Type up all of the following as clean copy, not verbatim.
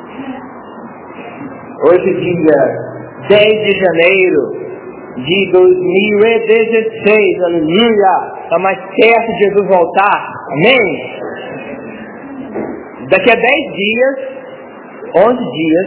Hoje, dia 10 de janeiro de 2016, aleluia! Está mais perto de Jesus voltar, amém? Daqui a 10 dias, 11 dias,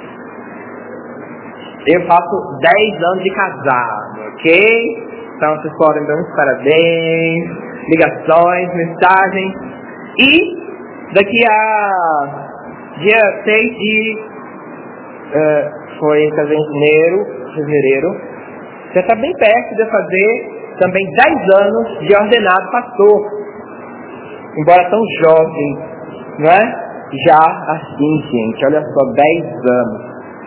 eu faço 10 anos de casado, ok? Então vocês podem dar uns parabéns, ligações, mensagens. E daqui a dia 6 de... foi em fevereiro, já está bem perto de eu fazer também 10 anos de ordenado pastor. Embora tão jovem, não é? Já assim, gente, olha só, 10 anos.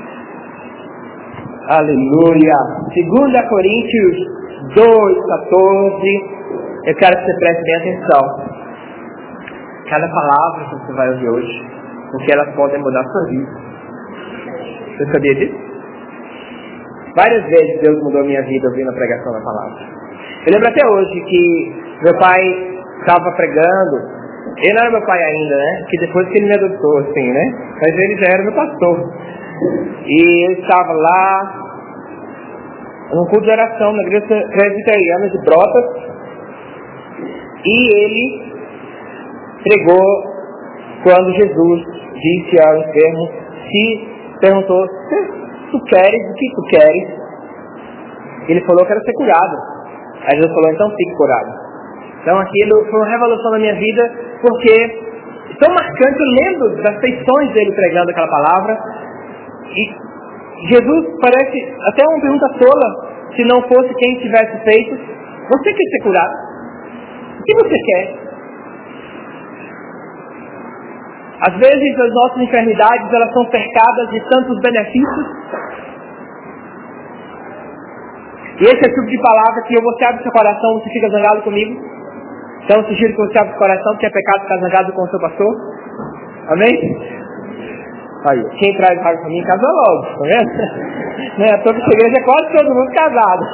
Aleluia! 2 Coríntios 2:14. Eu quero que você preste bem atenção. Cada palavra que você vai ouvir hoje, porque elas podem mudar a sua vida. Você sabia disso? Várias vezes Deus mudou a minha vida ouvindo a pregação da palavra. Eu lembro até hoje que meu pai estava pregando. Ele não era meu pai ainda, né? Que depois que ele me adotou, assim, né? Mas ele já era meu pastor. E ele estava lá num culto de oração na igreja presbiteriana de Brotas. E ele pregou quando Jesus disse ao enfermo, perguntou, tu queres, o que tu queres? Ele falou que era ser curado. Aí Jesus falou, então fique curado. Então aquilo foi uma revolução na minha vida, porque tão marcante, eu lembro das feições dele pregando aquela palavra. E Jesus parece até uma pergunta tola, se não fosse quem tivesse feito. Você quer ser curado? O que você quer? Às vezes as nossas enfermidades, elas são cercadas de tantos benefícios. E esse é o tipo de palavra que você abre seu coração, você fica zangado comigo. Então eu sugiro que você abra seu coração, porque é pecado ficar zangado com o seu pastor. Amém? Aí, quem traz raiva pra mim, casa logo, tá vendo? Né? Toda essa igreja é quase todo mundo casado.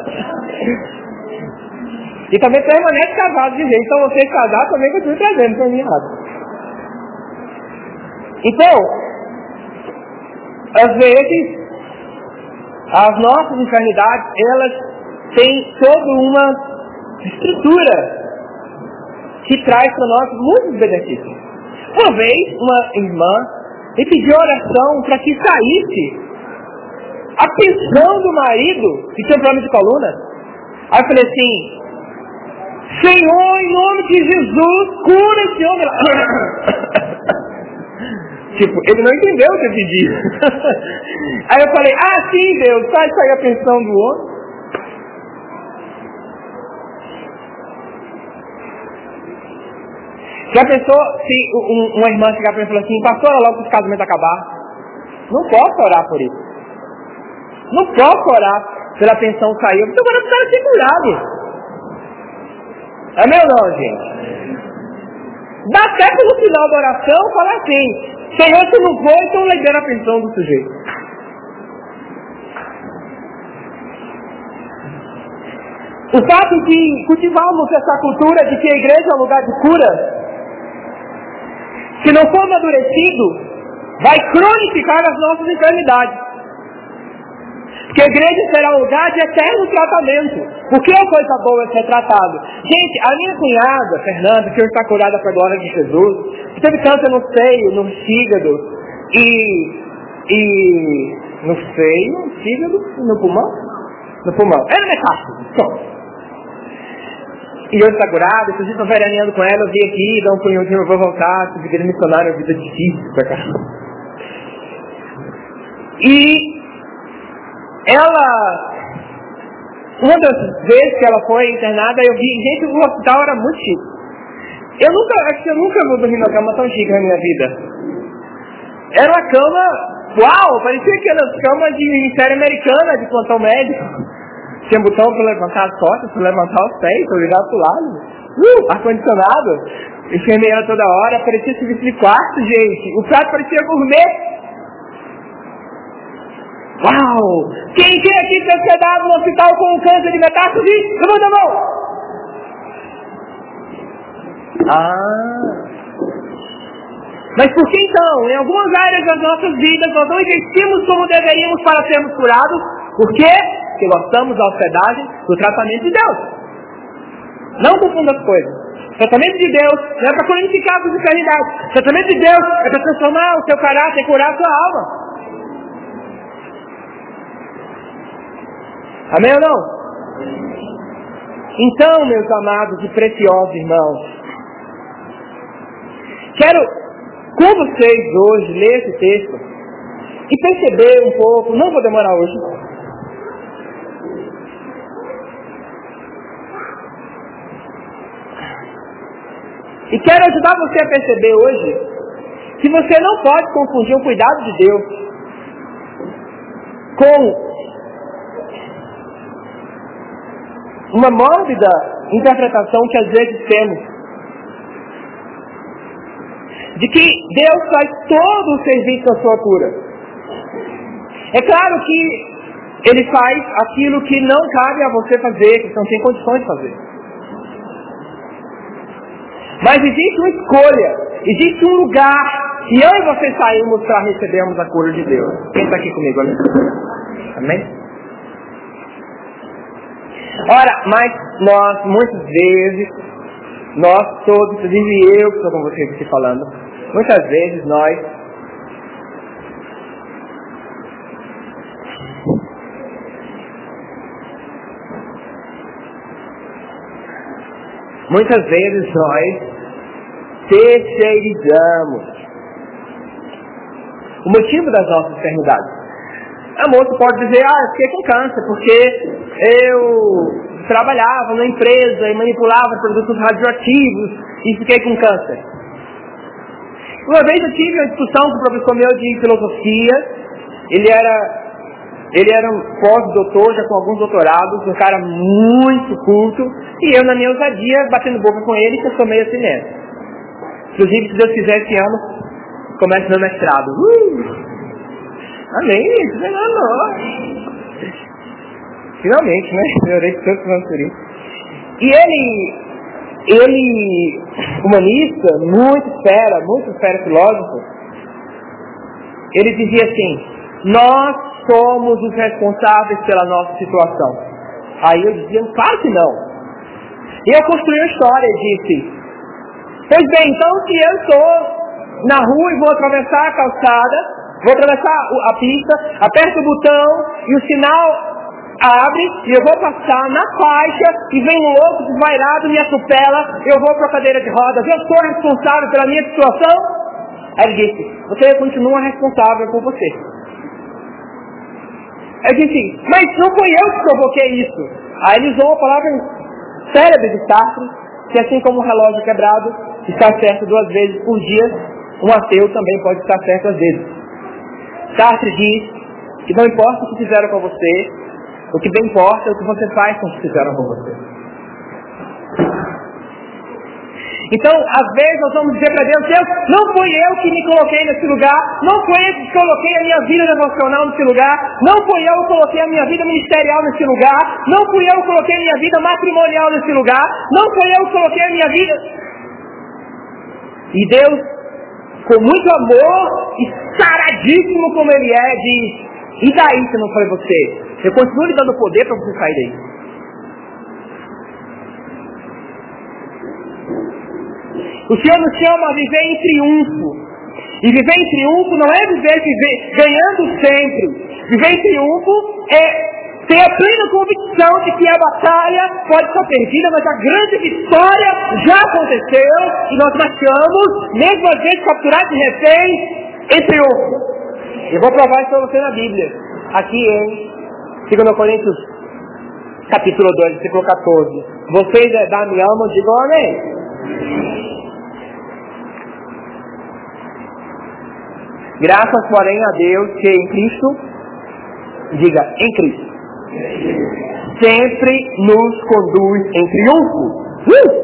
E também permanece casado de jeito. Então vocês casados também continuam trazendo pra mim errado. Então, às vezes, as nossas enfermidades, elas têm toda uma estrutura que traz para nós muitos benefícios. Uma vez, uma irmã me pediu oração para que saísse a pensão do marido que tinha problema de coluna. Aí eu falei assim, Senhor, em nome de Jesus, cura esse homem. Tipo, ele não entendeu o que eu pedi. Aí eu falei, sim, Deus, faz sair a pensão do homem. Já pensou se uma irmã chegar para mim e falar assim, pastor, logo que esse casamento acabar? Não posso orar por isso. Não posso orar pela pensão sair. Eu estou orando para ela ser curado. É meu não, gente? Dá certo no final da oração falar assim, Senhor, se não for, então libera a pensão do sujeito. O fato de cultivarmos essa cultura de que a igreja é um lugar de cura, se não for amadurecido, vai cronificar as nossas enfermidades. Porque a igreja será um lugar de eterno tratamento. Porque é coisa boa ser tratado. Gente, a minha cunhada, Fernanda, que hoje está curada pela glória de Jesus, que teve câncer no seio, no fígado, e no seio, no fígado, no pulmão? No pulmão. Era metástase. E hoje está curada, esses dias estou veraneando com ela, eu vim aqui, dar um punhãozinho, eu vou voltar, se vida missionária, a vida difícil pra cá. E ela, uma das vezes que ela foi internada, eu vi, gente, o hospital era muito chique. Acho que eu nunca vou dormir numa cama tão chique na minha vida. Era uma cama, uau, parecia aquelas camas de série americana, de plantão médico. Tinha botão para levantar as costas, para levantar os pés, para virar pro lado. Ar-condicionado. Enfermeira toda hora, parecia serviço de quarto, gente. O prato parecia gourmet. Uau! Quem aqui foi hospedado no hospital com um câncer de metástase? Levanta a mão! Mas por que então, em algumas áreas das nossas vidas, nós não investimos como deveríamos para sermos curados? Por quê? Porque gostamos da hospedagem do tratamento de Deus. Não confunda as coisas. O tratamento de Deus não é para cronificar a sua eternidade. O tratamento de Deus é para transformar o seu caráter e curar a sua alma. Amém ou não? Então, meus amados e preciosos irmãos, quero com vocês hoje ler esse texto e perceber um pouco, não vou demorar hoje, e quero ajudar você a perceber hoje que você não pode confundir o cuidado de Deus com uma mórbida interpretação que às vezes temos de que Deus faz todo o serviço da sua cura. É claro que Ele faz aquilo que não cabe a você fazer, que você não tem condições de fazer. Mas existe uma escolha, existe um lugar que eu e você saímos para recebermos a cura de Deus. Quem está aqui comigo? Amém? Ora, mas nós, muitas vezes, nós todos, inclusive eu que estou com vocês aqui falando, muitas vezes nós terceirizamos o motivo das nossas enfermidades. A moça pode dizer, eu fiquei com câncer porque eu trabalhava numa empresa e manipulava produtos radioativos e fiquei com câncer. Uma vez eu tive uma discussão com um professor meu de filosofia. Ele era um pós-doutor, já com alguns doutorados, um cara muito culto, e eu na minha ousadia, batendo boca com ele, que eu sou meio assim mesmo. Inclusive, se Deus quiser, esse ano, começo meu mestrado. Amém, isso não é não. Finalmente, né? Eu orei tanto por isso. E ele, humanista, muito fera filósofo, ele dizia assim, nós somos os responsáveis pela nossa situação. Aí eu dizia, claro que não. E eu construí uma história e disse, pois bem, então se eu estou na rua e vou atravessar a calçada, vou atravessar a pista, aperto o botão e o sinal abre e eu vou passar na faixa e vem um louco desvairado, me atropela, eu vou para a cadeira de rodas, eu sou responsável pela minha situação? Aí ele disse, você continua responsável por você. Eu disse, mas não foi eu que provoquei isso. Aí ele usou a palavra cérebro de Sartre, que assim como o relógio quebrado está certo 2 vezes por dia, um ateu também pode estar certo às vezes. Sartre diz que não importa o que fizeram com você, o que bem importa é o que você faz com o que fizeram com você. Então, às vezes nós vamos dizer para Deus, não fui eu que me coloquei nesse lugar, não fui eu que coloquei a minha vida devocional nesse lugar, não fui eu que coloquei a minha vida ministerial nesse lugar, não fui eu que coloquei a minha vida matrimonial nesse lugar, não fui eu que coloquei a minha vida. E Deus, com muito amor e saradíssimo como Ele é, diz, e daí se não foi você? Eu continuo lhe dando poder para você sair daí. O Senhor nos chama a viver em triunfo. E viver em triunfo não é viver ganhando sempre. Viver em triunfo é ter a plena convicção de que a batalha pode estar perdida, mas a grande vitória já aconteceu e nós marchamos, mesmo às vezes capturados de refém, em triunfo. Eu vou provar isso para você na Bíblia. Aqui em 2 Coríntios, capítulo 2, versículo 14. Vocês me amam, digam amém. Graças, porém, a Deus que em Cristo, diga, em Cristo, sempre nos conduz em triunfo.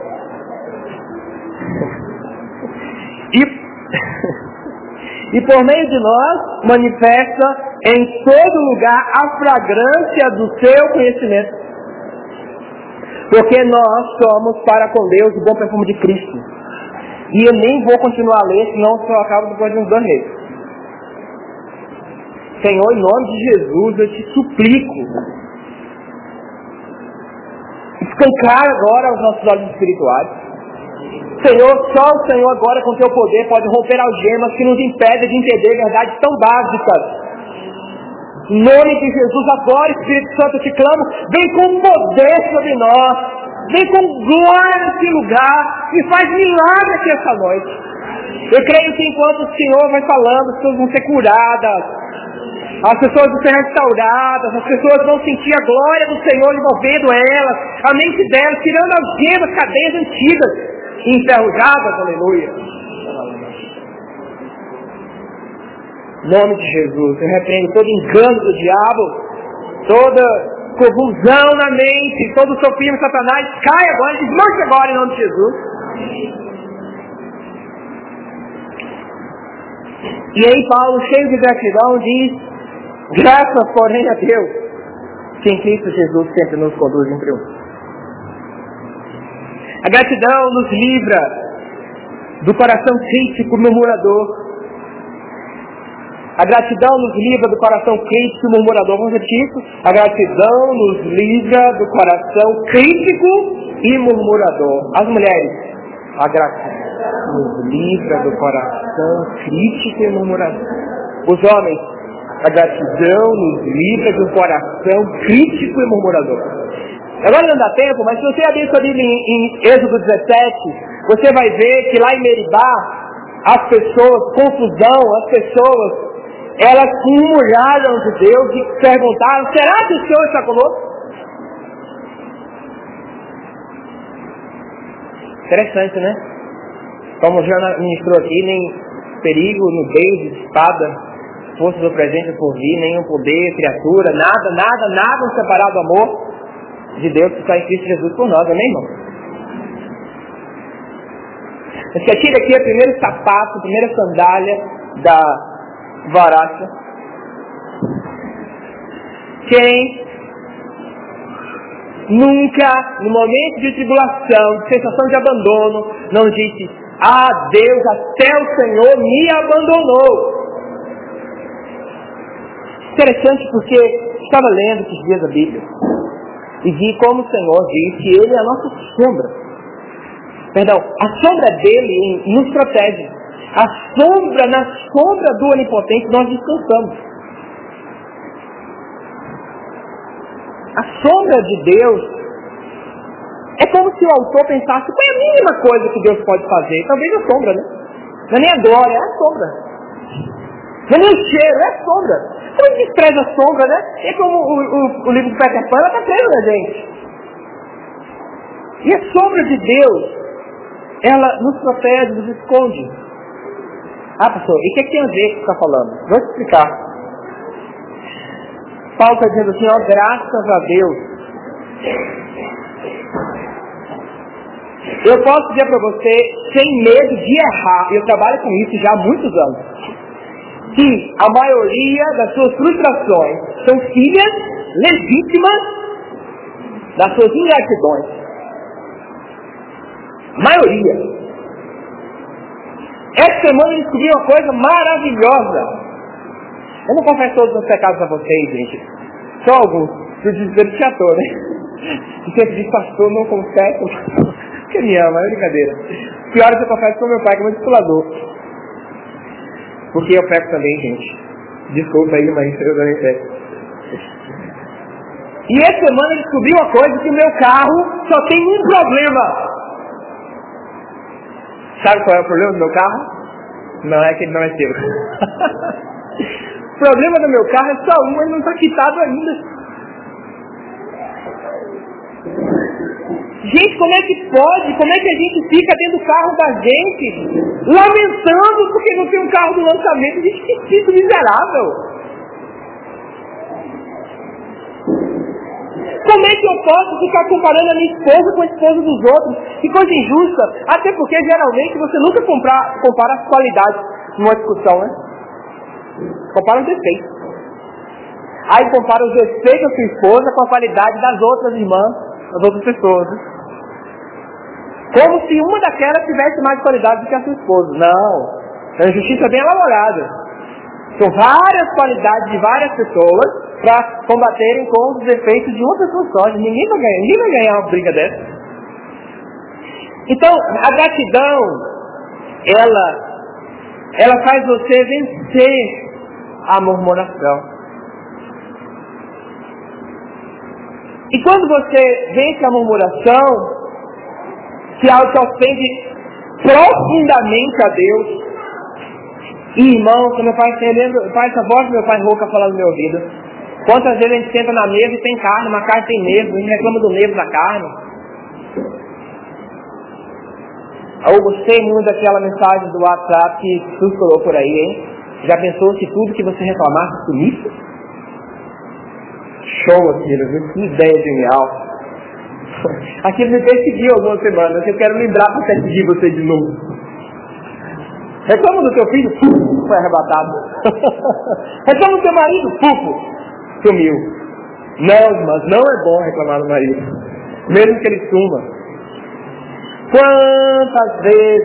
E por meio de nós, manifesta em todo lugar a fragrância do seu conhecimento. Porque nós somos para com Deus o bom perfume de Cristo. E eu nem vou continuar a ler, senão eu acabo depois de uns 2 meses. Senhor, em nome de Jesus, eu te suplico, escancar agora os nossos olhos espirituais. Senhor, só o Senhor agora com teu poder pode romper algemas que nos impedem de entender verdades tão básicas. Em nome de Jesus, agora, Espírito Santo, eu te clamo, vem com poder sobre nós, vem com glória nesse lugar e faz milagre aqui essa noite. Eu creio que enquanto o Senhor vai falando, as pessoas vão ser curadas, as pessoas vão ser restauradas, as pessoas vão sentir a glória do Senhor envolvendo elas, a mente delas, tirando as algemas, cadeias antigas e enferrujadas, aleluia. Em nome de Jesus, eu repreendo todo engano do diabo, toda confusão na mente, todo sofisma de Satanás, cai agora, desmanche agora em nome de Jesus. E aí Paulo, cheio de gratidão, diz, graças porém a Deus, que em Cristo Jesus sempre nos conduz em triunfo. A gratidão nos livra do coração crítico murmurador. A gratidão nos livra do coração crítico e murmurador. Vamos repetir isso? A gratidão nos livra do coração crítico e murmurador. As mulheres, a gratidão nos livra do coração crítico e murmurador. Os homens, a gratidão nos livra do coração crítico e murmurador. Agora não dá tempo, mas se você abrir sua Bíblia em Êxodo 17, você vai ver que lá em Meribá, as pessoas, confusão, as pessoas, elas murmuraram de Deus e perguntaram, será que o Senhor está conosco? Interessante, né? Como já ministrou aqui, nem perigo, nudez, espada, força do presente por vir, nenhum poder, criatura, nada nos separar do amor de Deus que está em Cristo Jesus por nós, amém, irmão? Você tira aqui o primeiro sapato, a primeira sandália da varácia. Quem nunca, no momento de tribulação, de sensação de abandono, não disse, ah Deus, até o Senhor me abandonou. Interessante porque estava lendo esses dias a Bíblia e vi como o Senhor diz que Ele é a nossa sombra. Perdão, a sombra dele nos protege. Na sombra do Onipotente nós descansamos. A sombra de Deus é como se o autor pensasse, qual é a mínima coisa que Deus pode fazer? Talvez a sombra, né? Não é nem a glória, é a sombra. Não é nem o cheiro, é a sombra. Como ele despreza a sombra, né? É como o livro de Peter Pan, ela está preso na gente. E a sombra de Deus, ela nos protege, nos esconde. Ah, pastor, e o que tem a ver com o que você está falando? Vou te explicar. Paulo está dizendo assim, ó, graças a Deus. Eu posso dizer para você, sem medo de errar, eu trabalho com isso já há muitos anos, que a maioria das suas frustrações são filhas legítimas das suas ingratidões. Maioria. Essa semana eu descobri uma coisa maravilhosa. Eu não confesso todos os pecados a vocês, gente. Só alguns. Se o desespero te ator, né? E sempre diz, pastor, não confesso. Porque me ama, é brincadeira. Pior é que eu confesso com meu pai, que é meu discipulador. Porque eu peco também, gente. Desculpa aí, mas eu também peco. E essa semana eu descobri uma coisa, que o meu carro só tem um problema. Sabe qual é o problema do meu carro? Não é que ele não é seu. O problema do meu carro é só um, ele não está quitado ainda. Gente, como é que pode? Como é que a gente fica dentro do carro da gente, lamentando porque não tem um carro do lançamento? Gente, que tipo miserável! Como é que eu posso ficar comparando a minha esposa com a esposa dos outros? Que coisa injusta. Até porque, geralmente, você nunca compara as qualidades numa discussão, né? Compara os defeitos. Aí compara os defeitos da sua esposa com a qualidade das outras irmãs, das outras pessoas. Né? Como se uma daquelas tivesse mais qualidade do que a sua esposa. Não. É uma justiça bem elaborada. São várias qualidades de várias pessoas para combaterem com os efeitos de uma pessoa só. Ninguém vai ganhar uma briga dessa. Então, a gratidão, ela faz você vencer a murmuração. E quando você vence a murmuração, se algo que ofende profundamente a Deus, e irmão, quando meu pai essa voz do meu pai rouca falando no meu ouvido, quantas vezes a gente senta na mesa e tem carne, uma carne tem nervo, a gente reclama do nervo da carne. Eu gostei muito daquela mensagem do WhatsApp que circulou por aí, hein? Já pensou se tudo que você reclamasse sumisse? Show aquilo, viu? Que ideia genial. Aquilo me perseguiu algumas semanas, eu quero lembrar para perseguir você de novo. Reclama do teu filho, foi arrebatado. Reclama do teu marido, sumiu. Não, irmãs, não é bom reclamar do marido, mesmo que ele suma. Quantas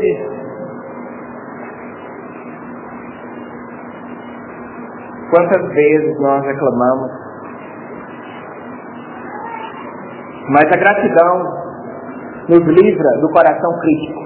vezes nós reclamamos, mas a gratidão nos livra do coração crítico.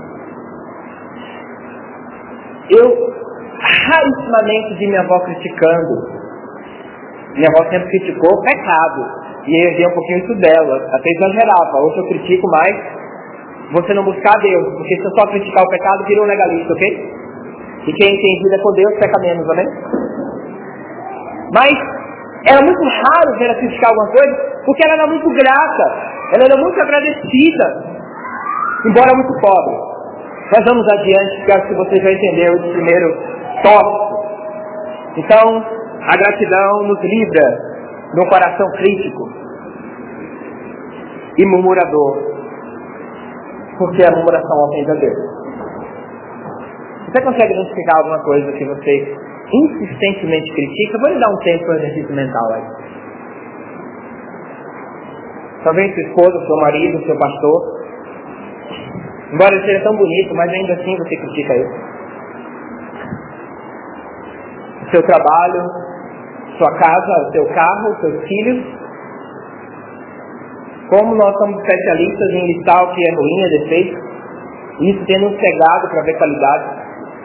Eu rarissimamente vi minha avó criticando. Minha avó sempre criticou o pecado, e eu herdei um pouquinho isso dela, até exagerava. Hoje eu critico mais você não buscar Deus, porque se eu só criticar o pecado, vira um legalista, ok? E quem tem vida com Deus peca menos, amém? Mas era muito raro ver ela criticar alguma coisa, porque ela era muito grata, ela era muito agradecida, embora muito pobre. Mas vamos adiante, porque acho que você já entendeu esse primeiro tópico. Então, a gratidão nos livra de um coração crítico e murmurador, porque a murmuração ofende a Deus. Você consegue identificar alguma coisa que você insistentemente critica? Vou lhe dar um tempo para o exercício mental aí. Talvez sua esposa, seu marido, seu pastor. Embora ele seja tão bonito, mas ainda assim você critica ele. Seu trabalho, sua casa, seu carro, seus filhos. Como nós somos especialistas em listar o que é ruim, é defeito, isso tendo um cegado para ver qualidade.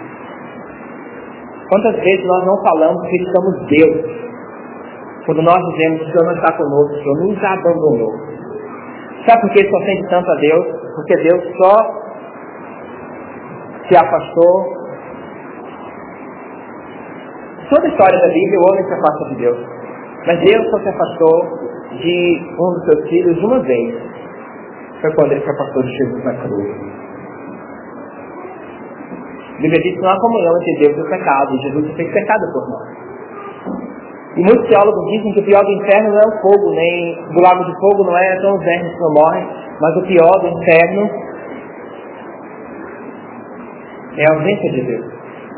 Quantas vezes nós não falamos, criticamos Deus, quando nós dizemos que o Senhor não está conosco, o Senhor nos abandonou. Sabe por que isso ofende tanto a Deus? Porque Deus só se afastou. Toda a história da Bíblia, o homem se afasta de Deus. Mas Deus só se afastou de um dos seus filhos uma vez. Foi quando ele se afastou de Jesus na cruz. A Bíblia diz que não há comunhão entre Deus e o pecado. E Jesus fez pecado por nós. E muitos teólogos dizem que o pior do inferno não é o fogo, nem do lago de fogo não são os vermes que não morrem, mas o pior do inferno é a ausência de Deus.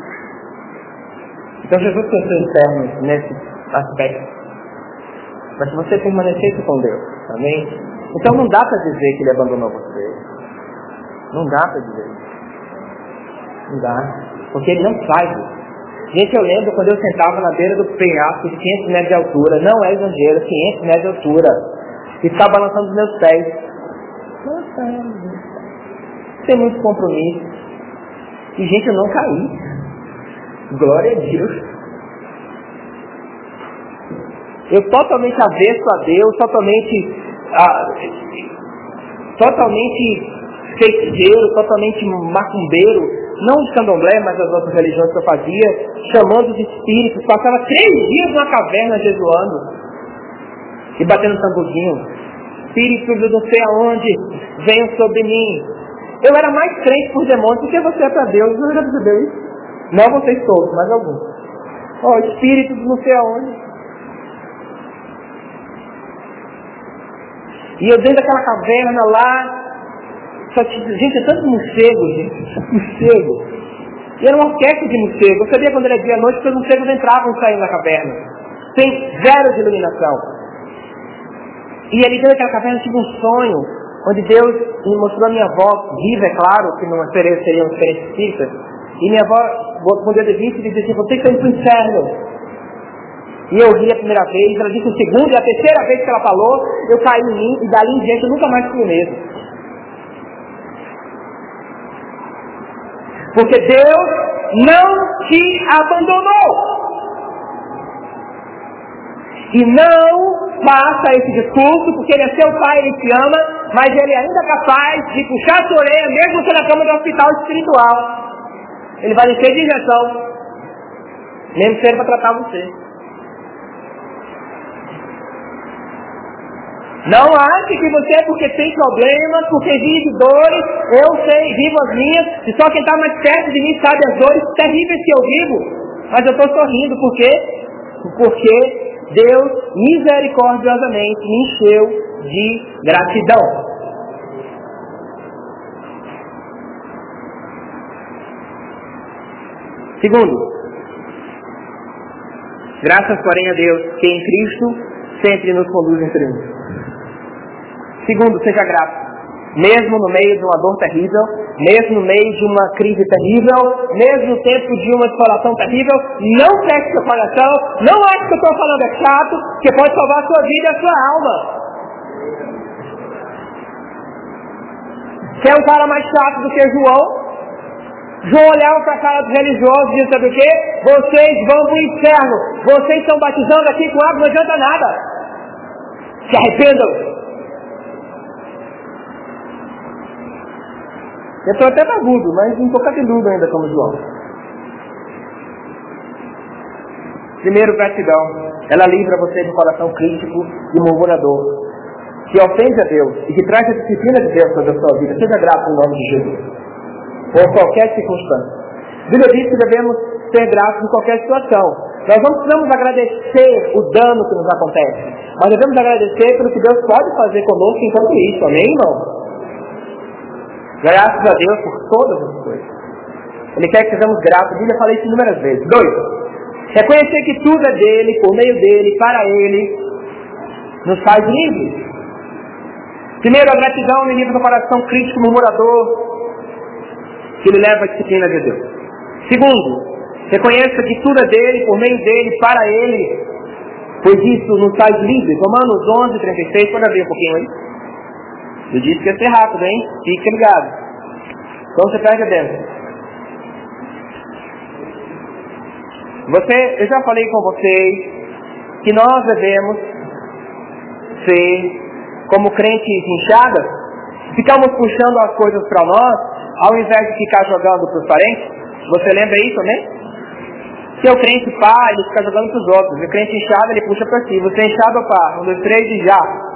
Então Jesus trouxe o inferno nesse aspecto, para que você permanecesse com Deus, amém? Então não dá para dizer que Ele abandonou você. Não dá para dizer isso. Não dá, porque Ele não faz isso. Gente, eu lembro quando eu sentava na beira do penhasco de 500 metros de altura, não é exagero, 500 metros de altura, e ficava balançando os meus pés. Nossa, tem muito compromisso. E gente, eu não caí. Glória a Deus. Eu totalmente avesso a Deus, totalmente feiticeiro, totalmente macumbeiro, não de candomblé, mas das outras religiões que eu fazia, chamando os espíritos, passava 3 dias numa caverna jejuando e batendo tamborzinho. Espíritos de não sei aonde, venham sobre mim. Eu era mais crente por demônios do que você é para Deus. Você já percebeu isso? Não vocês todos, mas alguns. Espíritos de não sei aonde. E eu dentro daquela caverna lá, gente, é tanto morcego, gente, morcego. E era uma orquestra de morcego. Eu sabia quando era dia à noite que os morcegos entravam e saíam da caverna. Sem zero de iluminação. E ali dentro daquela caverna eu tive um sonho onde Deus me mostrou a minha avó viva, é claro, que não seria uma experiência espírita, e minha avó, quando eu disse, disse assim, você está indo para o inferno. E eu ri a primeira vez, ela disse a segunda, e a terceira vez que ela falou, eu caí em mim, e dali em diante eu nunca mais fui o mesmo. Porque Deus não te abandonou. E não faça esse discurso, porque Ele é seu pai, Ele te ama, mas Ele ainda é capaz de puxar a sua orelha, mesmo que na cama do hospital espiritual. Ele vai descer de injeção, mesmo que seja para tratar você. Não ache que você, porque tem problemas, porque vive dores, eu sei, vivo as minhas, e só quem está mais perto de mim sabe as dores terríveis que eu vivo. Mas eu estou sorrindo, por quê? Porque Deus misericordiosamente me encheu de gratidão. Segundo, graças porém a Deus que em Cristo sempre nos conduz em triunfo. Segundo, seja grato. Mesmo no meio de uma dor terrível, mesmo no meio de uma crise terrível, mesmo no tempo de uma exploração terrível, não feche seu coração, não ache que eu estou falando é chato, que pode salvar a sua vida e a sua alma. Quer um cara mais chato do que João? João olhava para a cara dos religiosos e dizia, sabe o quê? Vocês vão para o inferno, vocês estão batizando aqui com água, não adianta nada. Se arrependam. Eu estou até agudo, mas um pouco cabeludo ainda como João. Primeiro, gratidão. Ela livra você do coração crítico e murmurador, que ofende a Deus e que traz a disciplina de Deus sobre a sua vida. Seja grato em nome de Jesus. Ou qualquer circunstância. A Bíblia diz que devemos ser gratos em qualquer situação. Nós não precisamos agradecer o dano que nos acontece, mas devemos agradecer pelo que Deus pode fazer conosco enquanto isso. Amém, irmão? Graças a Deus por todas as coisas. Ele quer que sejamos gratos. A Bíblia fala isso inúmeras vezes. 2. Reconhecer que tudo é dele, por meio dele, para ele, nos faz livres. Primeiro, a gratidão me livra do coração crítico, murmurador, que lhe leva à disciplina de Deus. Segundo, reconheça que tudo é dele, por meio dele, para ele, pois isso nos faz livres. Romanos 11:36, pode abrir um pouquinho aí. Eu disse que ia ser rápido, hein? Fique ligado. Então você pega dentro. Eu já falei com vocês que nós devemos ser, como crentes inchadas, ficamos puxando as coisas para nós, ao invés de ficar jogando para os parentes. Você lembra isso, né? Se o crente pá, ele fica jogando para os outros. O crente inchado, ele puxa para si. Você é inchado, pá. 1, 2, 3 e já.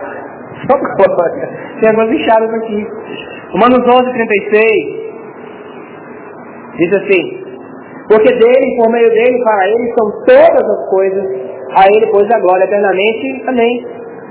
Tem algumas inchadas aqui. Romanos 11:36 diz assim: porque dele, por meio dele, para ele são todas as coisas, a ele pois a glória eternamente. Amém.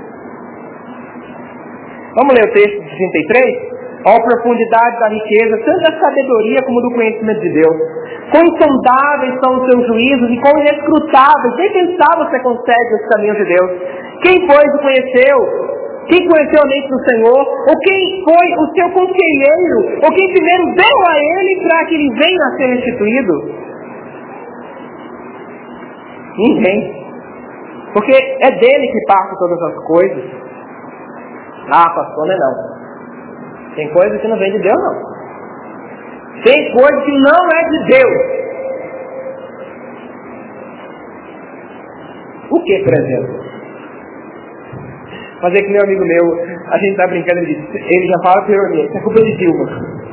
Vamos ler o texto de 33? Ó profundidade da riqueza, tanto da sabedoria como do conhecimento de Deus. Quão insondáveis são os seus juízos e quão inescrutáveis. Quem pensava você consegue os caminhos de Deus? Quem, pois, o conheceu? Quem conheceu a mente do Senhor? Ou quem foi o seu conselheiro? Ou quem primeiro deu a ele para que ele venha a ser restituído? Ninguém. Porque é dele que passam todas as coisas. Ah, pastor, não é não. Tem coisa que não vem de Deus, não. Tem coisa que não é de Deus. O que, por exemplo? Fazer que meu amigo meu, a gente tá brincando, ele já fala com ironia, isso é culpa de Dilma.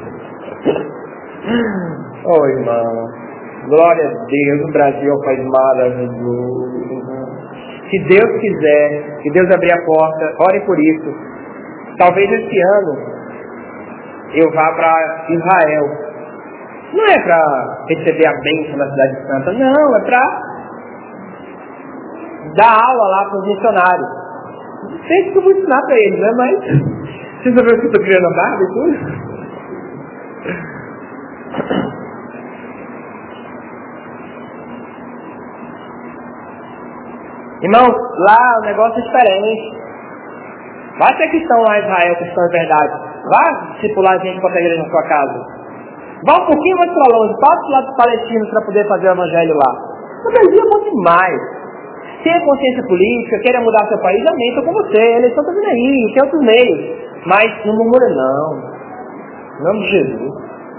Oh, irmão, glória a Deus, o Brasil é um país maravilhoso. Se Deus quiser, se Deus abrir a porta, ore por isso. Talvez esse ano eu vá para Israel. Não é para receber a bênção da cidade santa, não, é para dar aula lá para os missionários. Não sei se eu vou ensinar para eles, né? Mas vocês sabem que eu estou criando a barba e tudo? Irmãos, lá o negócio é diferente. Vai ser cristão lá em Israel, cristão de verdade. Vá discipular gente para a igreja na sua casa. Vá um pouquinho mais para longe, passe para o lado dos palestinos para poder fazer o evangelho lá. O Brasil é bom demais. Tenha consciência política, queira mudar seu país, amém, estou com você. Eles estão fazendo aí, tem outros meios. Mas não murmura não. Em nome de Jesus.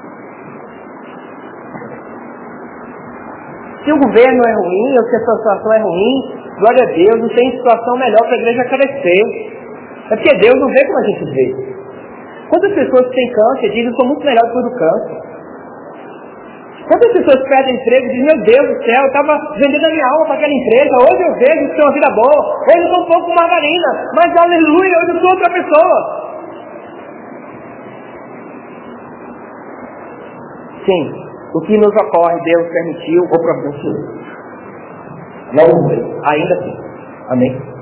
Se o governo é ruim, ou se a sua situação é ruim, glória a Deus, não tem situação melhor para a igreja crescer. É porque Deus não vê como a gente vê. Quantas pessoas que têm câncer dizem que eu sou muito melhor do que o do câncer? Quantas pessoas que perdem emprego dizem, meu Deus do céu, eu estava vendendo a minha alma para aquela empresa, hoje eu vejo que tem uma vida boa, hoje eu sou um pouco com margarina, mas aleluia, hoje eu sou outra pessoa. Sim, o que nos ocorre, Deus permitiu ou providenciou. Vamos ver, ainda assim. Amém?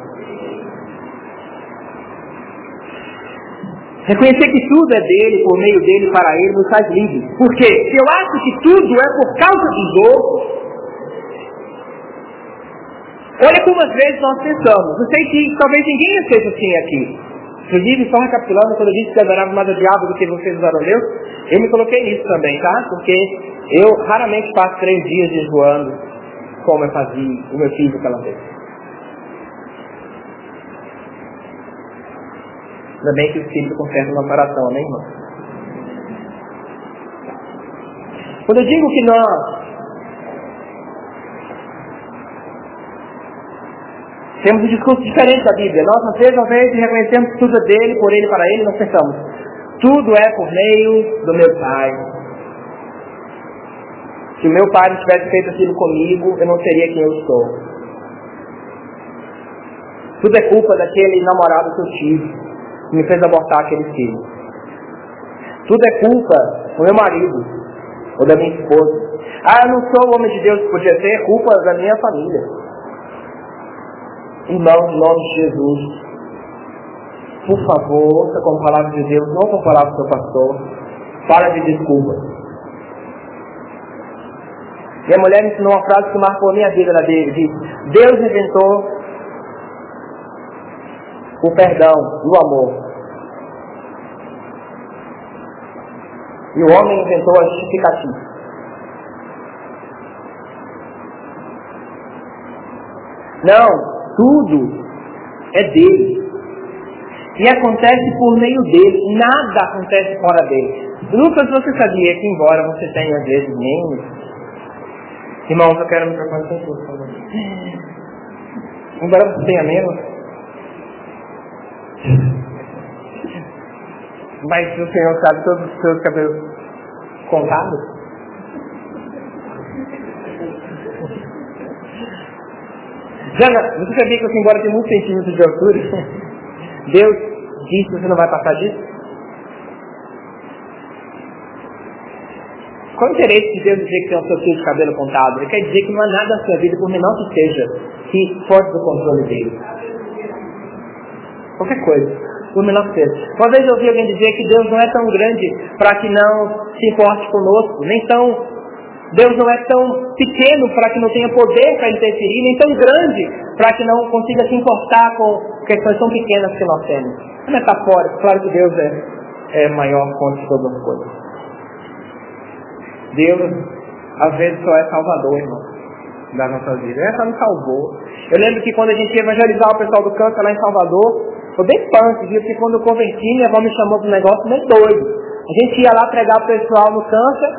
Reconhecer que tudo é dele, por meio dele, para ele, nos faz livres. Por quê? Se eu acho que tudo é por causa dos outros, olha como às vezes nós pensamos. Eu sei que talvez ninguém seja assim aqui. Inclusive, só recapitulando, quando eu disse que eu adorava mais o diabo do que vocês adoram a Deus, eu me coloquei nisso também, tá? Porque eu raramente passo 3 dias jejuando, como eu fazia, como eu fiz aquela vez. Ainda bem que o Espírito conserta uma oração, né, irmão? Quando eu digo que nós temos um discurso diferente da Bíblia, nós às vezes reconhecemos que tudo é dele, por ele, para ele, nós pensamos, tudo é por meio do meu Pai. Se o meu Pai não tivesse feito aquilo comigo, eu não seria quem eu sou. Tudo é culpa daquele namorado que eu tive, que me fez abortar aquele filho. Tudo é culpa do meu marido ou da minha esposa. Ah, eu não sou o homem de Deus que podia ser, é culpa da minha família. Irmãos, em nome de Jesus, por favor, ouça com a palavra de Deus, não com a palavra do seu pastor. Para de desculpa. Minha mulher me ensinou uma frase que marcou a minha vida. Ela disse, Deus inventou o perdão e o amor. E o homem inventou a justificativa. Não, tudo é dele. E acontece por meio dele. Nada acontece fora dele. Lucas, você sabia que embora você tenha às vezes menos... Irmãos, eu quero o microfone sem tudo, por favor. Embora você tenha menos... Mas o Senhor sabe todos os seus cabelos contados? Jana, você sabia que embora tenha muitos centímetros de altura, Deus disse que você não vai passar disso? Qual o interesse de Deus dizer que tem um seu fio de cabelo contado? Ele quer dizer que não há nada na sua vida, por menor que seja, que foge do controle dele. Qualquer coisa. Por menor que seja. Uma vez eu ouvi alguém dizer que Deus não é tão grande para que não se importe conosco, Deus não é tão pequeno para que não tenha poder para interferir, nem tão grande para que não consiga se importar com questões tão pequenas que nós temos. É metafórico, claro que Deus é maior fonte de todas as coisas. Deus, às vezes, só é salvador, irmão, da nossa vida. Ele só nos salvou. Eu lembro que quando a gente ia evangelizar o pessoal do câncer lá em Salvador, foi bem punk, viu? Porque quando eu converti, minha avó me chamou para um negócio meio doido. A gente ia lá pregar o pessoal no câncer.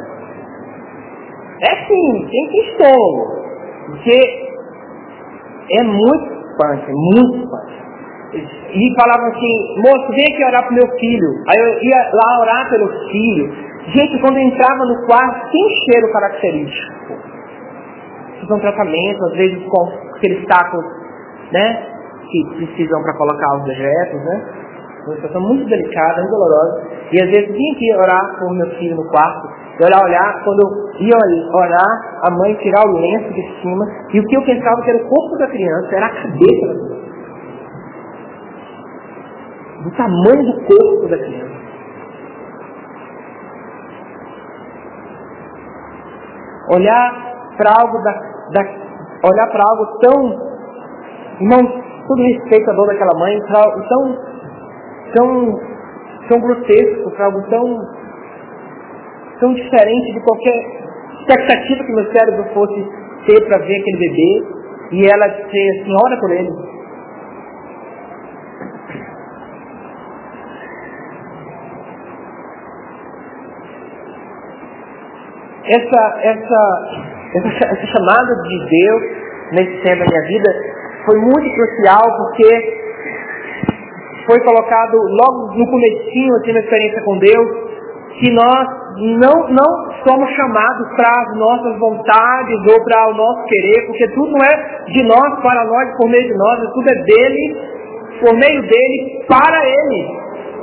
É sim, tem que estômago. Porque é muito punk, muito punk. E falavam assim, moço, vem aqui orar pro meu filho. Aí eu ia lá orar pelo filho. Gente, quando eu entrava no quarto, tinha um cheiro característico. Fiz um tratamento, às vezes com aqueles tacos, né? Que precisam para colocar os dejetos, né? Uma situação muito delicada, muito dolorosa. E às vezes vinha aqui orar com o meu filho no quarto. Eu olhar, quando eu ia orar, a mãe tirar o lenço de cima. E o que eu pensava que era o corpo da criança, era a cabeça da criança. Do tamanho do corpo da criança. Olhar para algo olhar para algo tão, irmão, todo respeito à dor daquela mãe, tão tão grotesco, foi algo tão diferente de qualquer expectativa que meu cérebro fosse ter para ver aquele bebê, e ela dizer assim, ora por ele. Essa chamada de Deus nesse tempo da minha vida foi muito crucial, porque foi colocado logo no comecinho, assim, na experiência com Deus, que nós não somos chamados para as nossas vontades ou para o nosso querer, porque tudo não é de nós, para nós, por meio de nós, tudo é dele, por meio dele, para ele.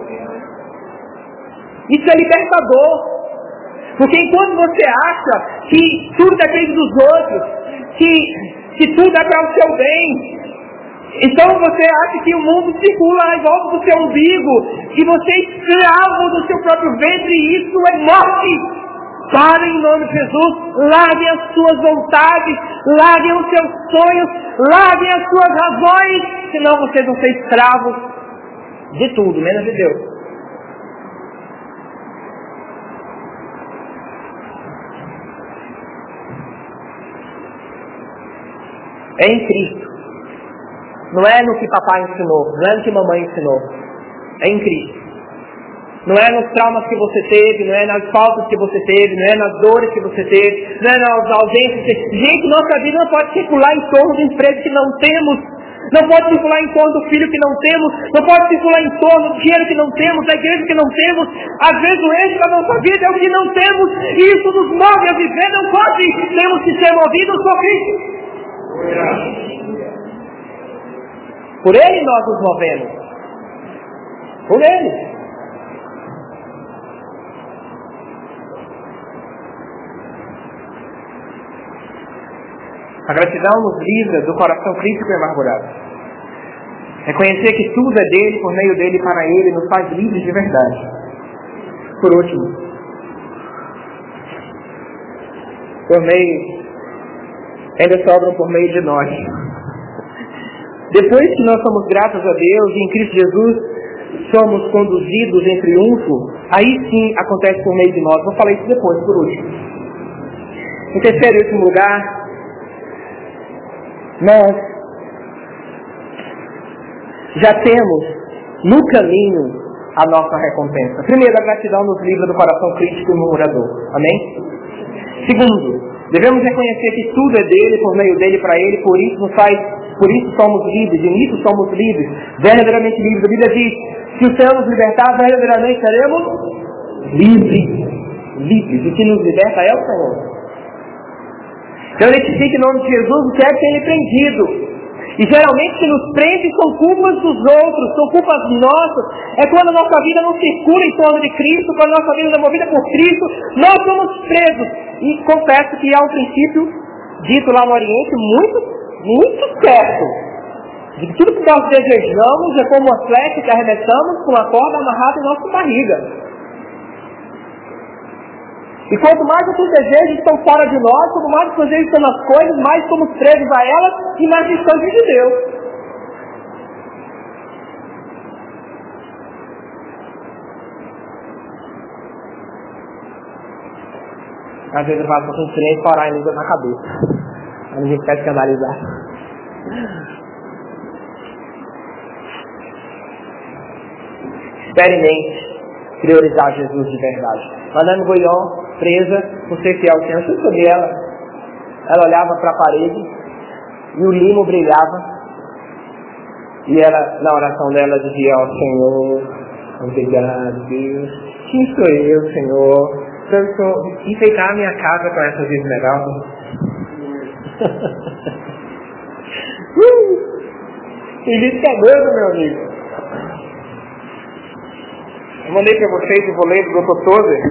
Isso é libertador. Porque enquanto você acha que tudo depende dos outros, que tudo é para o seu bem, então você acha que o mundo circula em volta do seu umbigo, que você é escravo do seu próprio ventre, e isso é morte. Para em nome de Jesus, larguem as suas vontades, larguem os seus sonhos, larguem as suas razões, senão vocês vão ser escravos de tudo, menos de Deus. É em Cristo. Não é no que papai ensinou, não é no que mamãe ensinou. É em Cristo. Não é nos traumas que você teve, não é nas faltas que você teve, não é nas dores que você teve, não é nas ausências que você... Gente, nossa vida não pode circular em torno do emprego que não temos, não pode circular em torno do filho que não temos, não pode circular em torno do dinheiro que não temos, da igreja que não temos. Às vezes o eixo da nossa vida é o que não temos, e isso nos move a viver. Não pode, temos que ser movidos por Cristo. Por Ele nós nos movemos. Por Ele. A gratidão nos livra do coração crítico e amargurado. Reconhecer que tudo é dele, por meio dele e para ele, nos faz livres de verdade. Por último, ainda sobram por meio de nós. Depois que nós somos gratos a Deus e em Cristo Jesus somos conduzidos em triunfo, aí sim acontece por meio de nós. Vou falar isso depois, por último. Em terceiro e último lugar, nós já temos no caminho a nossa recompensa. Primeiro, a gratidão nos livra do coração crítico e murmurador. Amém? Segundo, devemos reconhecer que tudo é dele, por meio dele, para ele, por isso somos livres, e nisso somos livres, verdadeiramente livres. A Bíblia diz, se o Senhor nos libertar, verdadeiramente seremos livres. E que nos liberta é o Senhor. Então identifique em nome de Jesus o que é que tem lhe prendido. E geralmente que nos prende são culpas dos outros, são culpas nossas. É quando a nossa vida não circula em torno de Cristo, quando a nossa vida não é movida por Cristo, nós somos presos. E confesso que há um princípio dito lá no Oriente muito certo. De que tudo que nós desejamos é como uma flecha que arremessamos com uma corda amarrada em nossa barriga. E quanto mais os desejos estão fora de nós, quanto mais os desejos estão nas coisas, mais somos presos a elas e mais distantes de Deus. Às vezes eu faço um silêncio para orar em língua na cabeça. A gente quer escandalizar. Experimente priorizar Jesus de verdade. Madame Guyon, presa por ser fiel ao Senhor, eu sobre ela. Ela olhava para a parede e o limo brilhava. E ela, na oração dela, dizia ao Senhor, obrigado, Deus. Quem sou eu, Senhor? Eu estou enfeitar a minha casa com essas esmeraldas. Isso é doido, meu amigo. Eu mandei para vocês o vou ler do Dr. Tozer.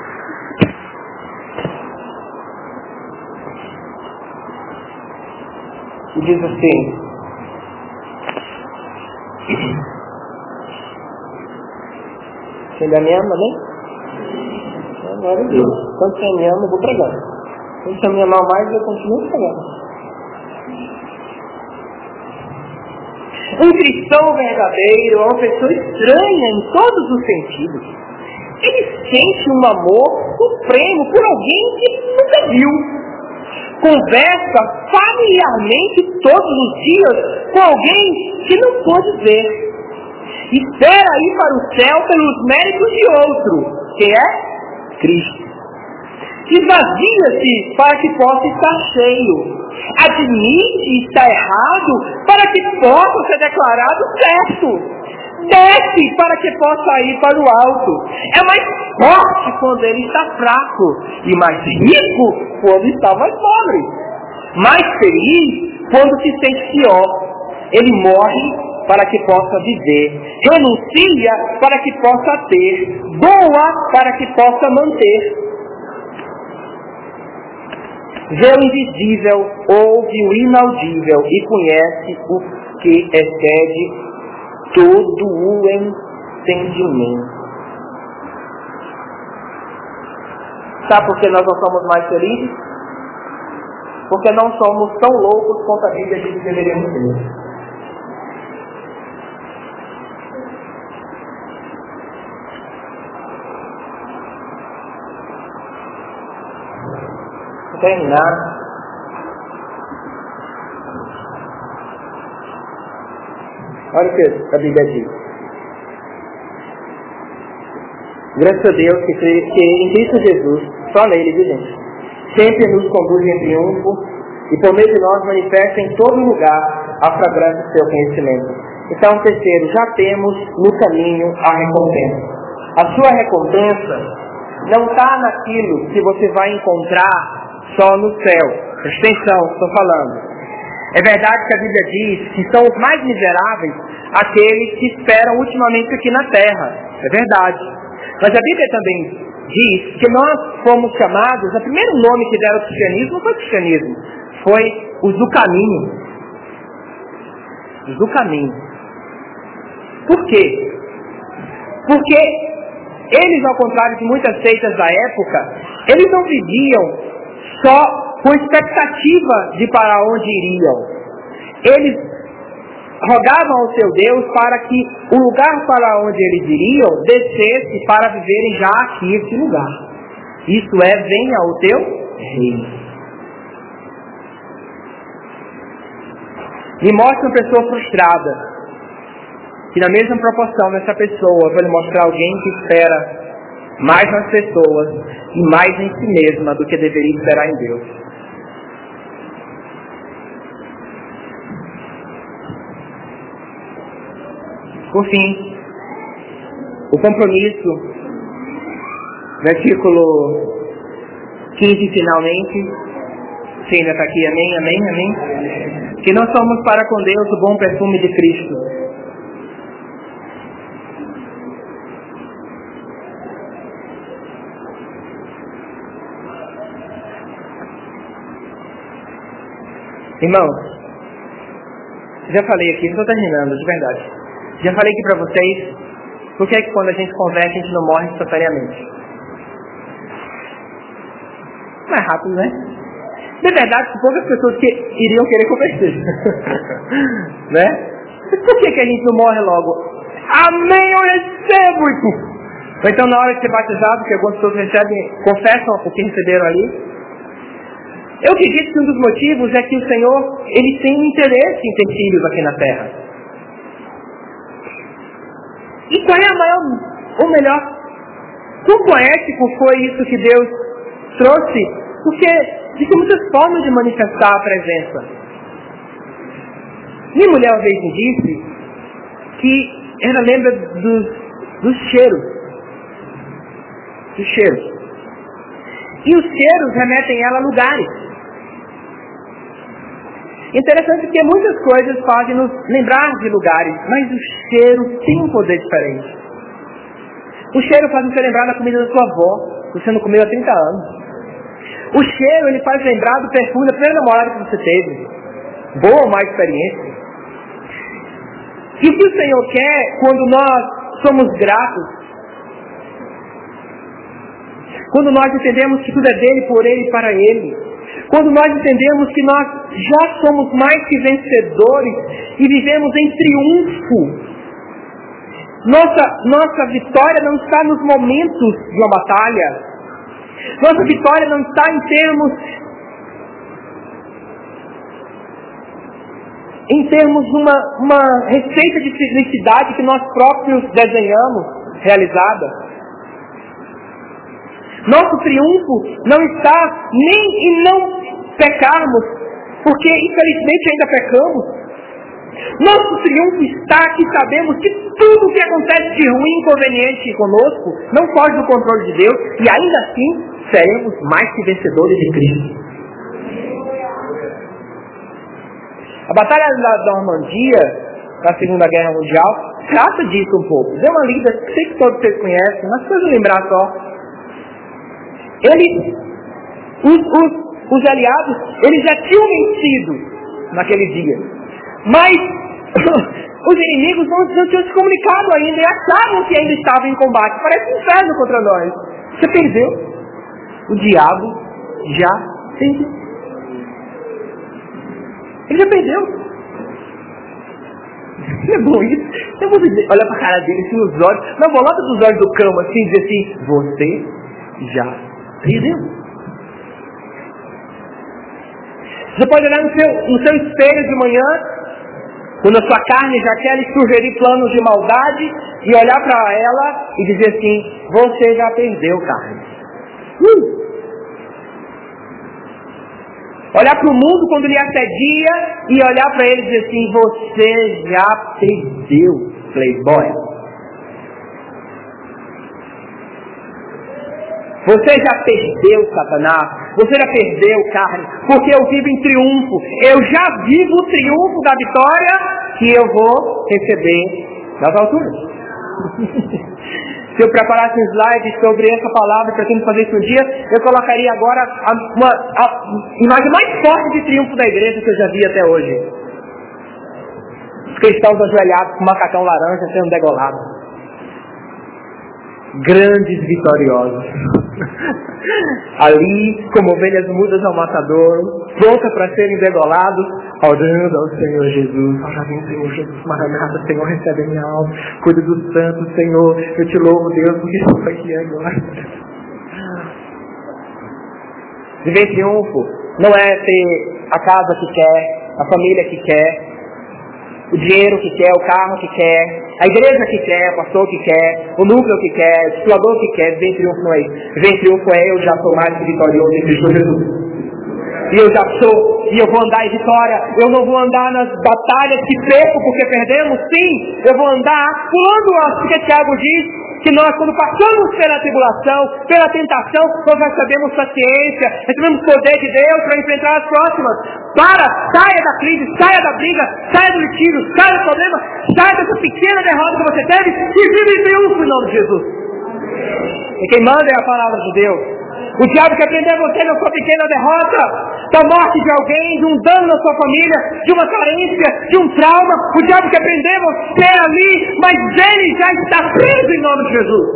E diz assim: você ainda me ama, né? Agora eu digo. Quando você me ama, eu vou pregar. Quando você me amar mais, eu continuo pregando. Um cristão verdadeiro é uma pessoa estranha em todos os sentidos. Ele sente um amor supremo por alguém que nunca viu. Conversa familiarmente todos os dias com alguém que não pôde ver. Espera ir para o céu pelos méritos de outro, que é Cristo. Esvazia-se para que possa estar cheio. Admite estar errado para que possa ser declarado certo. Desce para que possa ir para o alto. É mais forte quando ele está fraco e mais rico quando está mais pobre. Mais feliz quando se sente pior. Ele morre para que possa viver. Renuncia para que possa ter. Doa para que possa manter. Vê o invisível, ouve o inaudível e conhece o que excede todo o entendimento. Sabe por que nós não somos mais felizes? Porque não somos tão loucos quanto a Bíblia diz que deveríamos ser. Vou terminar. Olha o que a Bíblia diz. Graças a Deus que em Cristo Jesus, só nele, viu, gente? Sempre nos conduz em triunfo e por meio de nós manifesta em todo lugar a fragrância do seu conhecimento. Então, terceiro, já temos no caminho a recompensa. A sua recompensa não está naquilo que você vai encontrar só no céu. Presta atenção, estou falando. É verdade que a Bíblia diz que são os mais miseráveis aqueles que esperam ultimamente aqui na terra. É verdade. Mas a Bíblia também diz que nós fomos chamados, o primeiro nome que deram ao cristianismo não foi cristianismo, foi os do caminho. Os do caminho. Por quê? Porque eles, ao contrário de muitas seitas da época, eles não viviam só com expectativa de para onde iriam. Eles rogavam ao seu Deus para que o lugar para onde eles iriam descesse para viverem já aqui esse lugar. Isso é, venha o teu reino. Me mostra uma pessoa frustrada, que na mesma proporção dessa pessoa vai lhe mostrar alguém que espera mais nas pessoas e mais em si mesma do que deveria esperar em Deus. Por fim, o compromisso, versículo 15 finalmente, se ainda está aqui, amém, amém, amém, que nós somos para com Deus o bom perfume de Cristo. Irmãos, já falei aqui, estou terminando, de verdade. Já falei aqui para vocês, por que quando a gente converte a gente não morre instantaneamente? Não é rápido, né? De verdade, poucas pessoas que iriam querer converter. Né? Por que a gente não morre logo? Amém, eu recebo! Ou então na hora de ser batizado, que algumas pessoas recebem, confessam o que receberam ali. Eu acredito que um dos motivos é que o Senhor, Ele tem um interesse em ter filhos aqui na terra. E qual é a maior, ou melhor, quão poético foi isso que Deus trouxe? Porque existem muitas formas de manifestar a presença. Minha mulher uma vez me disse que ela lembra dos cheiros. Dos cheiros. E os cheiros remetem ela a lugares. Interessante porque muitas coisas fazem nos lembrar de lugares, mas o cheiro tem um poder diferente. O cheiro faz você lembrar da comida da sua avó, que você não comeu há 30 anos. O cheiro, ele faz lembrar do perfume da primeira namorada que você teve. Boa ou má experiência. E o que o Senhor quer quando nós somos gratos, quando nós entendemos que tudo é dele, por ele e para ele, Quando nós entendemos que nós já somos mais que vencedores e vivemos em triunfo. Nossa vitória não está nos momentos de uma batalha. Nossa vitória não está em termos de uma receita de felicidade que nós próprios desenhamos, realizada. Nosso triunfo não está nem em não pecarmos, porque infelizmente ainda pecamos. Nosso triunfo está que sabemos que tudo que acontece de ruim e inconveniente conosco não foge do controle de Deus, e ainda assim seremos mais que vencedores de Cristo. A Batalha da Normandia, da Segunda Guerra Mundial, trata disso um pouco. Dê uma lida, sei que todos vocês conhecem, mas para eu lembrar só. Os aliados, eles já tinham vencido naquele dia. Mas os inimigos não tinham se comunicado ainda e achavam que ainda estavam em combate. Parece um inferno contra nós. Você perdeu. O diabo já perdeu. Ele já perdeu. É bom isso. Eu vou dizer, olha pra cara dele, assim, nos olhos, na volta dos olhos do cão, assim, e dizer assim, você já perdeu. Você pode olhar no seu espelho de manhã, quando a sua carne já quer lhe sugerir planos de maldade, e olhar para ela e dizer assim, você já perdeu, carne. Olhar para o mundo quando lhe assedia e olhar para ele e dizer assim, você já perdeu, playboy. Você já perdeu, Satanás. Você já perdeu, carne. Porque eu vivo em triunfo. Eu já vivo o triunfo da vitória que eu vou receber nas alturas. Se eu preparasse um slide sobre essa palavra, pretendo fazer isso um dia, eu colocaria agora a imagem mais forte de triunfo da igreja que eu já vi até hoje. Os cristãos ajoelhados com macacão laranja sendo degolados. Grandes vitoriosos. Ali, como ovelhas mudas ao matador, pronta para serem degolados, orando ao Senhor Jesus. Ora vem, Senhor Jesus, Maranata, Senhor, recebe a minha alma, cuida dos santos, Senhor, eu te louvo, Deus, porque estou aqui agora. Viver em triunfo não é ter a casa que quer, a família que quer, o dinheiro que quer, o carro que quer, a igreja que quer, o pastor que quer, o núcleo que quer, o discipulador que quer. Viver em triunfo não é isso. Viver em triunfo é eu já sou mais que vitorioso em Cristo Jesus. E eu já sou, e eu vou andar em vitória. Eu não vou andar nas batalhas que perco porque perdemos. Sim, eu vou andar pulando, porque Tiago diz que nós, quando passamos pela tribulação, pela tentação, nós recebemos paciência, recebemos poder de Deus para enfrentar as próximas. Saia da crise, saia da briga, saia do litígio, saia do problema, saia dessa pequena derrota que você teve e vive em triunfo em nome de Jesus. E quem manda é a palavra de Deus. O diabo quer prender você na sua pequena derrota, da morte de alguém, de um dano na sua família, de uma carência, de um trauma. O diabo quer prender você ali, mas ele já está preso em nome de Jesus.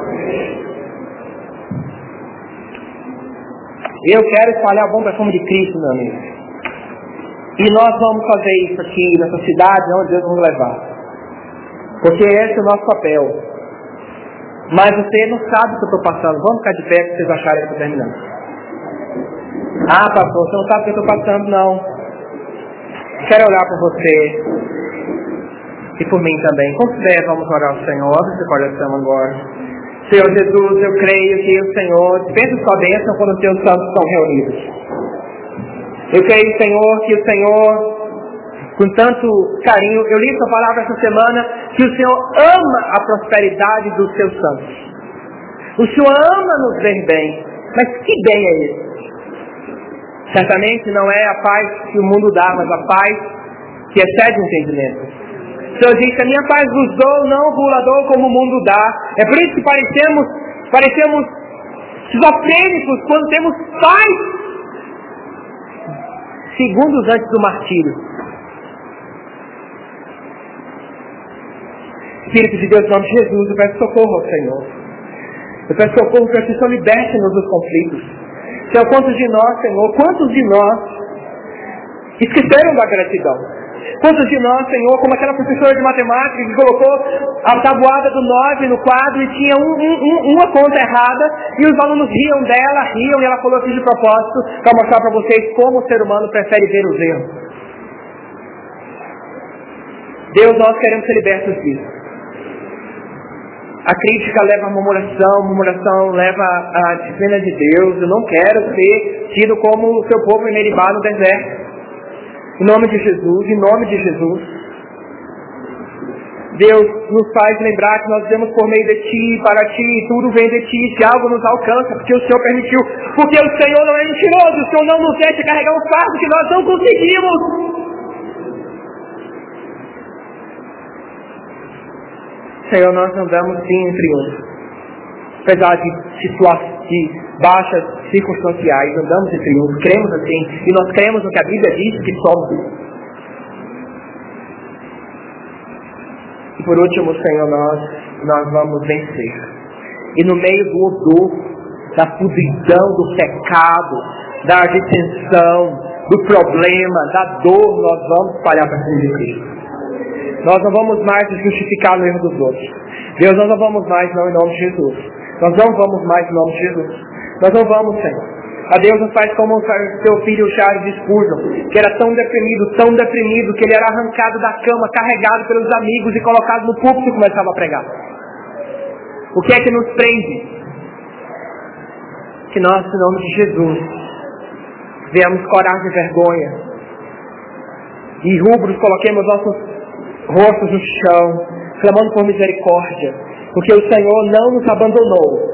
Eu quero espalhar a bom perfume de Cristo, meu amigo. E nós vamos fazer isso aqui nessa cidade, onde Deus nos levar. Porque esse é o nosso papel. Mas você não sabe o que eu estou passando. Vamos ficar de pé para vocês acharem que eu estou terminando. Ah, pastor, você não sabe o que eu estou passando, não. Quero orar por você. E por mim também. Como puder, vamos orar ao Senhor. Abre seu coração agora. Senhor Jesus, eu creio que o Senhor dispensa sua bênção quando os teus santos estão reunidos. Eu creio, Senhor, que o Senhor, com tanto carinho, eu li essa palavra essa semana, que o Senhor ama a prosperidade dos seus santos. O Senhor ama nos ver bem. Mas que bem é esse? Certamente não é a paz que o mundo dá, mas a paz que excede o entendimento. O Senhor diz que a minha paz vos dou, não vos dou como o mundo dá. É por isso que parecemos esquizofrênicos quando temos paz segundos antes do martírio. Espírito de Deus, em nome de Jesus, eu peço socorro ao Senhor. Eu peço socorro para que o Senhor liberte-nos dos conflitos. Senhor, quantos de nós esqueceram da gratidão? Quantos de nós, Senhor, como aquela professora de matemática que colocou a tabuada do 9 no quadro e tinha uma conta errada e os alunos riam e ela falou aqui de propósito para mostrar para vocês como o ser humano prefere ver os erros. Deus, nós queremos ser libertos disso. A crítica leva a murmuração leva a disciplina de Deus. Eu não quero ser tido como o seu povo em Meribá no deserto. Em nome de Jesus, Deus nos faz lembrar que nós vivemos por meio de Ti, para Ti, tudo vem de Ti, se algo nos alcança, porque o Senhor permitiu, porque o Senhor não é mentiroso, o Senhor não nos deixa carregar um fardo que nós não conseguimos. Senhor, nós andamos sim em triunfo, apesar de baixas circunstanciais, andamos em triunfo, cremos assim, e nós cremos no que a Bíblia diz que somos. E por último, Senhor, nós vamos vencer. E no meio do odor, da podridão, do pecado, da dissensão, do problema, da dor, nós vamos espalhar para cima de Cristo. Nós não vamos mais nos justificar no erro dos outros. Deus, nós não vamos mais não em nome de Jesus. Nós não vamos mais em nome de Jesus. Nós não vamos, Senhor. A Deus nos faz como o seu filho Charles Spurgeon, que era tão deprimido, que ele era arrancado da cama, carregado pelos amigos e colocado no púlpito e começava a pregar. O que é que nos prende? Que nós, em nome de Jesus, venhamos coragem e vergonha, e rubros coloquemos nossos rostos no chão, clamando por misericórdia, porque o Senhor não nos abandonou.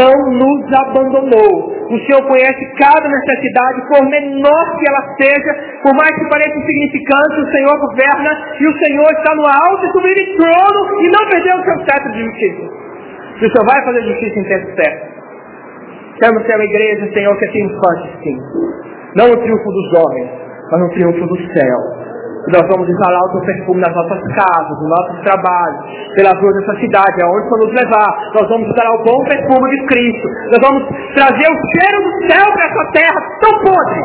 O Senhor conhece cada necessidade, por menor que ela seja, por mais que pareça insignificante, o Senhor governa, e o Senhor está no alto e sublime trono, e não perdeu o seu cetro de justiça. E o Senhor vai fazer justiça em tempo certo. Queremos ser uma igreja, Senhor, que é triunfante, sim. Não o triunfo dos homens, mas o triunfo do céu. E nós vamos exalar o teu perfume nas nossas casas, nos nossos trabalhos, pelas ruas dessa cidade, aonde for nos levar. Nós vamos exalar o bom perfume de Cristo. Nós vamos trazer o cheiro do céu para essa terra tão podre.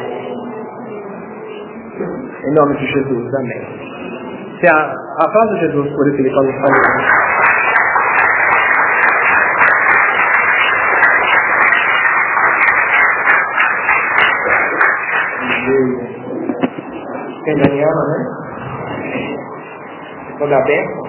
Em nome de Jesus, amém. Se aplauda Jesus por isso que ele está nos falando. Tem Daniela, né? Vou dar bem.